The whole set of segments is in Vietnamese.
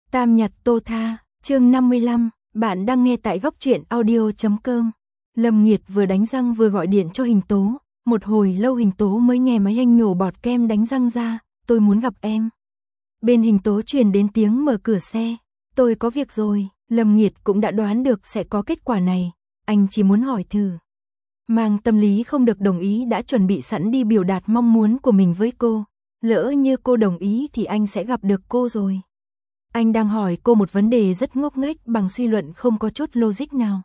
Tam nhật tô tha, chương 55, bạn đang nghe tại góc truyện audio.com. Lâm Nghiệt vừa đánh răng vừa gọi điện cho Hình Tố, một hồi lâu Hình Tố mới nghe máy anh nhổ bọt kem đánh răng ra, tôi muốn gặp em. Bên Hình Tố truyền đến tiếng mở cửa xe, tôi có việc rồi, Lâm Nghiệt cũng đã đoán được sẽ có kết quả này, anh chỉ muốn hỏi thử. Mang tâm lý không được đồng ý đã chuẩn bị sẵn đi biểu đạt mong muốn của mình với cô, lỡ như cô đồng ý thì anh sẽ gặp được cô rồi. Anh đang hỏi cô một vấn đề rất ngốc nghếch bằng suy luận không có chút logic nào.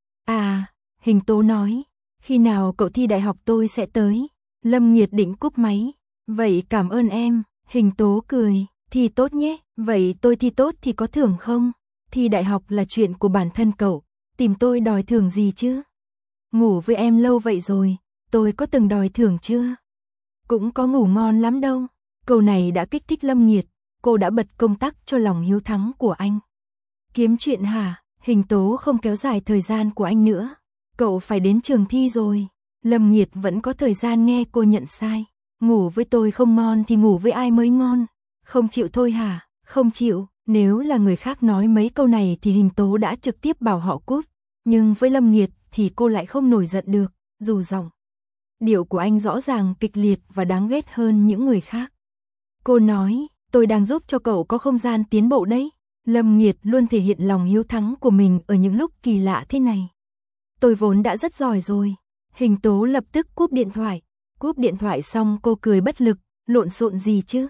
À, Hình Tố nói, khi nào cậu thi đại học tôi sẽ tới. Lâm Nghiệt định cúp máy. Vậy cảm ơn em, Hình Tố cười, thi tốt nhé, vậy tôi thi tốt thì có thưởng không? Thi đại học là chuyện của bản thân cậu, tìm tôi đòi thưởng gì chứ? Ngủ với em lâu vậy rồi, tôi có từng đòi thưởng chưa? Cũng có ngủ ngon lắm đâu. Câu này đã kích thích Lâm Nghiệt. Cô đã bật công tắc cho lòng hiếu thắng của anh. Kiếm chuyện hả? Hình Tố không kéo dài thời gian của anh nữa. Cậu phải đến trường thi rồi. Lâm Nghiệt vẫn có thời gian nghe cô nhận sai. Ngủ với tôi không ngon thì ngủ với ai mới ngon? Không chịu thôi hả? Không chịu. Nếu là người khác nói mấy câu này thì Hình Tố đã trực tiếp bảo họ cút. Nhưng với Lâm Nghiệt thì cô lại không nổi giận được, dù giọng điệu của anh rõ ràng kịch liệt và đáng ghét hơn những người khác. Cô nói, tôi đang giúp cho cậu có không gian tiến bộ đấy. Lâm Nghiệt luôn thể hiện lòng hiếu thắng của mình ở những lúc kỳ lạ thế này. Tôi vốn đã rất giỏi rồi. Hình Tố lập tức cúp điện thoại. Cúp điện thoại xong cô cười bất lực, lộn xộn gì chứ?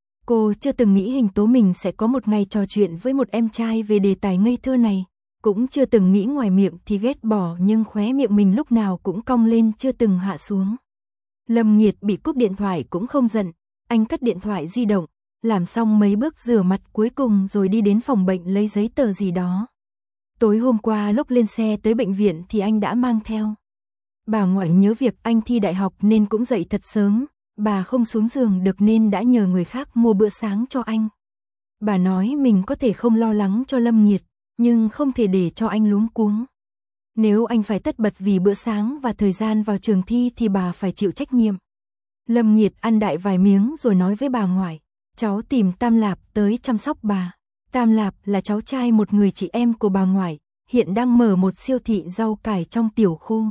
Cô chưa từng nghĩ Hình Tố mình sẽ có một ngày trò chuyện với một em trai về đề tài ngây thơ này. Cũng chưa từng nghĩ ngoài miệng thì ghét bỏ nhưng khóe miệng mình lúc nào cũng cong lên chưa từng hạ xuống. Lâm Nghiệt bị cúp điện thoại cũng không giận. Anh cất điện thoại di động, làm xong mấy bước rửa mặt cuối cùng rồi đi đến phòng bệnh lấy giấy tờ gì đó. Tối hôm qua lúc lên xe tới bệnh viện thì anh đã mang theo. Bà ngoại nhớ việc anh thi đại học nên cũng dậy thật sớm, bà không xuống giường được nên đã nhờ người khác mua bữa sáng cho anh. Bà nói mình có thể không lo lắng cho Lâm Nghiệt, nhưng không thể để cho anh luống cuống. Nếu anh phải tất bật vì bữa sáng và thời gian vào trường thi thì bà phải chịu trách nhiệm. Lâm Nghiệt ăn đại vài miếng rồi nói với bà ngoại, cháu tìm Tam Lạp tới chăm sóc bà. Tam Lạp là cháu trai một người chị em của bà ngoại, hiện đang mở một siêu thị rau cải trong tiểu khu.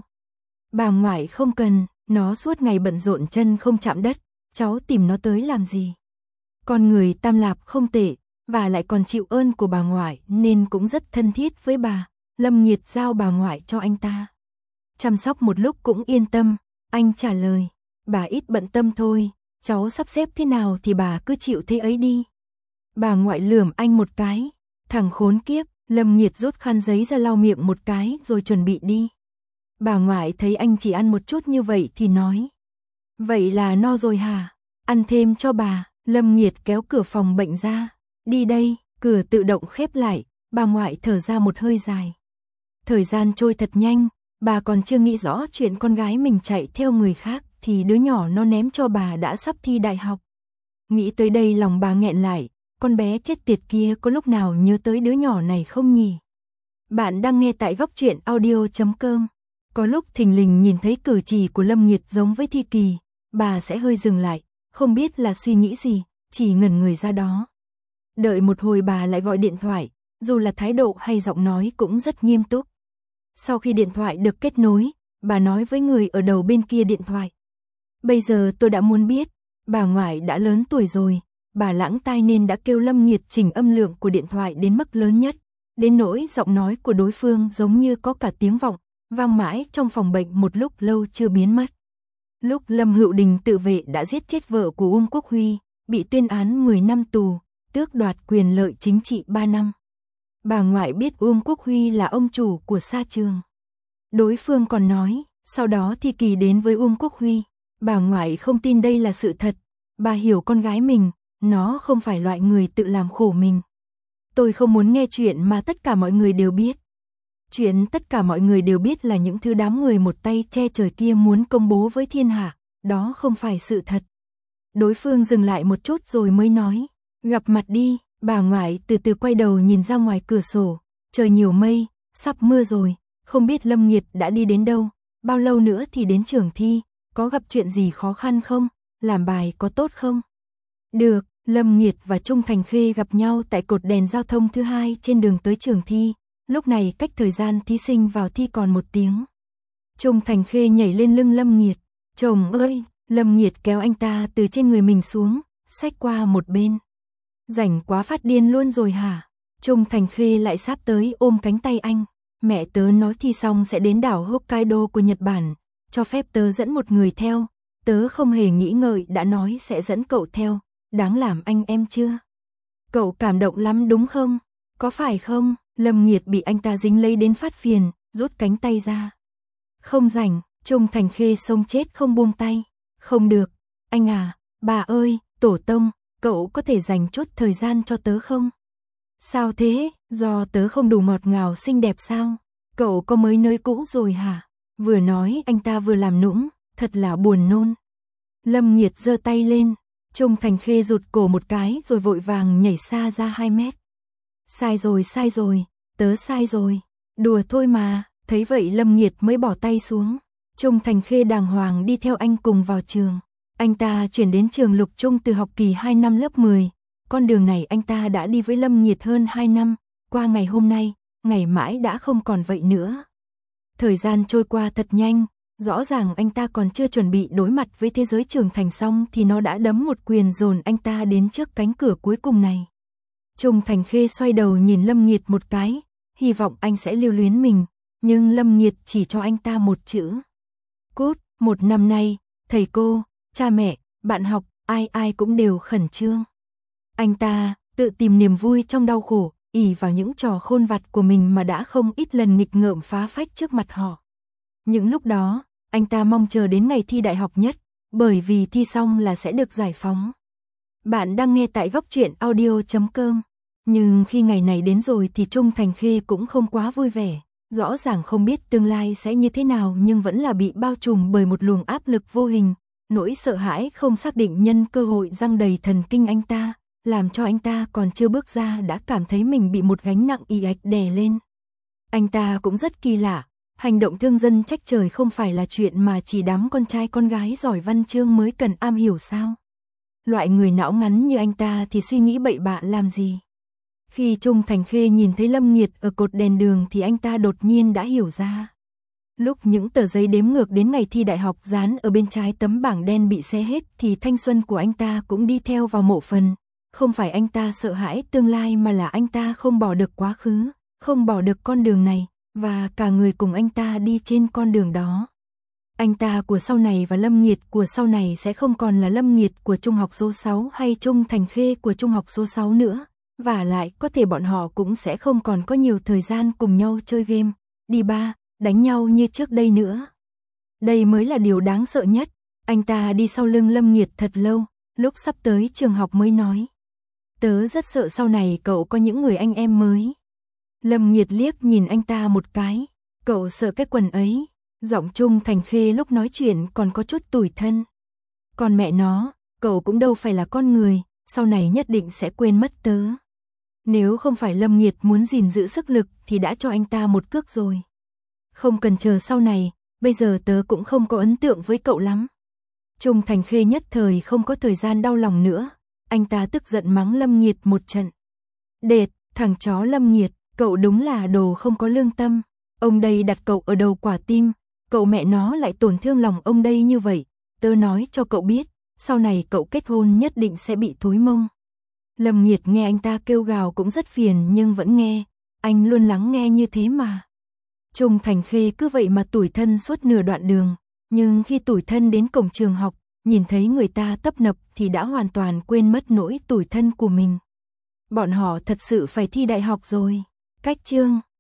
Bà ngoại không cần, nó suốt ngày bận rộn chân không chạm đất, cháu tìm nó tới làm gì? Con người Tam Lạp không tệ, và lại còn chịu ơn của bà ngoại nên cũng rất thân thiết với bà. Lâm Nghiệt giao bà ngoại cho anh ta. Chăm sóc một lúc cũng yên tâm, anh trả lời. Bà ít bận tâm thôi, cháu sắp xếp thế nào thì bà cứ chịu thế ấy đi. Bà ngoại lườm anh một cái, thằng khốn kiếp. Lâm Nghiệt rút khăn giấy ra lau miệng một cái rồi chuẩn bị đi. Bà ngoại thấy anh chỉ ăn một chút như vậy thì nói, vậy là no rồi hả? Ăn thêm cho bà. Lâm Nghiệt kéo cửa phòng bệnh ra, đi đây. Cửa tự động khép lại, bà ngoại thở ra một hơi dài. Thời gian trôi thật nhanh, bà còn chưa nghĩ rõ chuyện con gái mình chạy theo người khác thì đứa nhỏ nó ném cho bà đã sắp thi đại học. Nghĩ tới đây lòng bà nghẹn lại, con bé chết tiệt kia có lúc nào nhớ tới đứa nhỏ này không nhỉ? Bạn đang nghe tại góc truyện audio.com. Có lúc thình lình nhìn thấy cử chỉ của Lâm Nghiệt giống với Thi Kỳ, bà sẽ hơi dừng lại, không biết là suy nghĩ gì, chỉ ngẩn người ra đó. Đợi một hồi bà lại gọi điện thoại, dù là thái độ hay giọng nói cũng rất nghiêm túc. Sau khi điện thoại được kết nối, bà nói với người ở đầu bên kia điện thoại. Bây giờ tôi đã muốn biết, bà ngoại đã lớn tuổi rồi, bà lãng tai nên đã kêu Lâm Nghiệt chỉnh âm lượng của điện thoại đến mức lớn nhất, đến nỗi giọng nói của đối phương giống như có cả tiếng vọng, vang mãi trong phòng bệnh một lúc lâu chưa biến mất. Lúc Lâm Hữu Đình tự vệ đã giết chết vợ của Uông Quốc Huy, bị tuyên án 10 năm tù, tước đoạt quyền lợi chính trị 3 năm. Bà ngoại biết Uông Quốc Huy là ông chủ của Sa Trường. Đối phương còn nói, sau đó Thi Kỳ đến với Uông Quốc Huy. Bà ngoại không tin đây là sự thật. Bà hiểu con gái mình, nó không phải loại người tự làm khổ mình. Tôi không muốn nghe chuyện mà tất cả mọi người đều biết. Chuyện tất cả mọi người đều biết là những thứ đám người một tay che trời kia muốn công bố với thiên hạ, đó không phải sự thật. Đối phương dừng lại một chút rồi mới nói, gặp mặt đi. Bà ngoại từ từ quay đầu nhìn ra ngoài cửa sổ, trời nhiều mây, sắp mưa rồi, không biết Lâm Nghiệt đã đi đến đâu, bao lâu nữa thì đến trường thi, có gặp chuyện gì khó khăn không, làm bài có tốt không? Được, Lâm Nghiệt và Trung Thành Khê gặp nhau tại cột đèn giao thông thứ hai trên đường tới trường thi, lúc này cách thời gian thí sinh vào thi còn 1 tiếng. Trung Thành Khê nhảy lên lưng Lâm Nghiệt, "Chồng ơi!" Lâm Nghiệt kéo anh ta từ trên người mình xuống, xách qua một bên. "Rảnh quá phát điên luôn rồi hả?" Trung Thành Khê lại sáp tới ôm cánh tay anh, "Mẹ tớ nói thi xong sẽ đến đảo Hokkaido của Nhật Bản, cho phép tớ dẫn một người theo, tớ không hề nghĩ ngợi đã nói sẽ dẫn cậu theo, đáng làm anh em chưa? Cậu cảm động lắm đúng không? Có phải không?" Lâm Nghiệt bị anh ta dính lấy đến phát phiền, rút cánh tay ra. "Không rảnh." Trung Thành Khê xông chết không buông tay. "Không được, anh à, bà ơi, tổ tông, cậu có thể dành chút thời gian cho tớ không?" "Sao thế, do tớ không đủ ngọt ngào xinh đẹp sao? Cậu có mới nơi cũ rồi hả?" Vừa nói anh ta vừa làm nũng, thật là buồn nôn. Lâm Nghiệt giơ tay lên, Trung Thành Khê rụt cổ một cái rồi vội vàng nhảy xa ra 2 mét. Sai rồi, tớ sai rồi, đùa thôi mà." Thấy vậy Lâm Nghiệt mới bỏ tay xuống. Trung Thành Khê đàng hoàng đi theo anh cùng vào trường. Anh ta chuyển đến trường Lục Trung từ học kỳ 2 năm lớp 10. Con đường này anh ta đã đi với Lâm Nghiệt hơn 2 năm, qua ngày hôm nay, ngày mãi đã không còn vậy nữa. Thời gian trôi qua thật nhanh, rõ ràng anh ta còn chưa chuẩn bị đối mặt với thế giới trưởng thành xong thì nó đã đấm một quyền dồn anh ta đến trước cánh cửa cuối cùng này. Trung Thành Khê xoay đầu nhìn Lâm Nghiệt một cái, hy vọng anh sẽ lưu luyến mình, nhưng Lâm Nghiệt chỉ cho anh ta một chữ: "Cút." 1 năm nay, thầy cô, cha mẹ, bạn học, ai cũng đều khẩn trương. Anh ta tự tìm niềm vui trong đau khổ, ỷ vào những trò khôn vặt của mình mà đã không ít lần nghịch ngợm phá phách trước mặt họ. Những lúc đó, anh ta mong chờ đến ngày thi đại học nhất, bởi vì thi xong là sẽ được giải phóng. Bạn đang nghe tại Góc Truyện Audio.com. Nhưng khi ngày này đến rồi thì Trung Thành Khê cũng không quá vui vẻ. Rõ ràng không biết tương lai sẽ như thế nào nhưng vẫn là bị bao trùm bởi một luồng áp lực vô hình. Nỗi sợ hãi không xác định nhân cơ hội giăng đầy thần kinh anh ta, làm cho anh ta còn chưa bước ra đã cảm thấy mình bị một gánh nặng ì ạch đè lên. Anh ta cũng rất kỳ lạ, hành động thương dân trách trời không phải là chuyện mà chỉ đám con trai con gái giỏi văn chương mới cần am hiểu sao? Loại người não ngắn như anh ta thì suy nghĩ bậy bạ làm gì? Khi Trung Thành Khê nhìn thấy Lâm Nghiệt ở cột đèn đường thì anh ta đột nhiên đã hiểu ra. Lúc những tờ giấy đếm ngược đến ngày thi đại học dán ở bên trái tấm bảng đen bị xé hết thì thanh xuân của anh ta cũng đi theo vào mộ phần. Không phải anh ta sợ hãi tương lai mà là anh ta không bỏ được quá khứ, không bỏ được con đường này, và cả người cùng anh ta đi trên con đường đó. Anh ta của sau này và Lâm Nghiệt của sau này sẽ không còn là Lâm Nghiệt của trung học số 6 hay Trung Thành Khê của trung học số 6 nữa. Và lại có thể bọn họ cũng sẽ không còn có nhiều thời gian cùng nhau chơi game, đi bar, đánh nhau như trước đây nữa. Đây mới là điều đáng sợ nhất. Anh ta đi sau lưng Lâm Nghiệt thật lâu, lúc sắp tới trường học mới nói: "Tớ rất sợ sau này cậu có những người anh em mới." Lâm Nghiệt liếc nhìn anh ta một cái: "Cậu sợ cái quần ấy." Giọng Trung Thành Khê lúc nói chuyện còn có chút tủi thân. "Còn mẹ nó, cậu cũng đâu phải là con người, sau này nhất định sẽ quên mất tớ." Nếu không phải Lâm Nghiệt muốn gìn giữ sức lực thì đã cho anh ta một cước rồi. "Không cần chờ sau này, bây giờ tớ cũng không có ấn tượng với cậu lắm." Trung Thành Khê nhất thời không có thời gian đau lòng nữa, anh ta tức giận mắng Lâm Nghiệt một trận. "Đệt, thằng chó Lâm Nghiệt, cậu đúng là đồ không có lương tâm. Ông đây đặt cậu ở đầu quả tim, cậu mẹ nó lại tổn thương lòng ông đây như vậy. Tớ nói cho cậu biết, sau này cậu kết hôn nhất định sẽ bị thối mông." Lâm Nghiệt nghe anh ta kêu gào cũng rất phiền nhưng vẫn nghe, anh luôn lắng nghe như thế mà. Trung Thành Khê cứ vậy mà tủi thân suốt nửa đoạn đường, nhưng khi tủi thân đến cổng trường học, nhìn thấy người ta tấp nập thì đã hoàn toàn quên mất nỗi tủi thân của mình. Bọn họ thật sự phải thi đại học rồi. Cách chương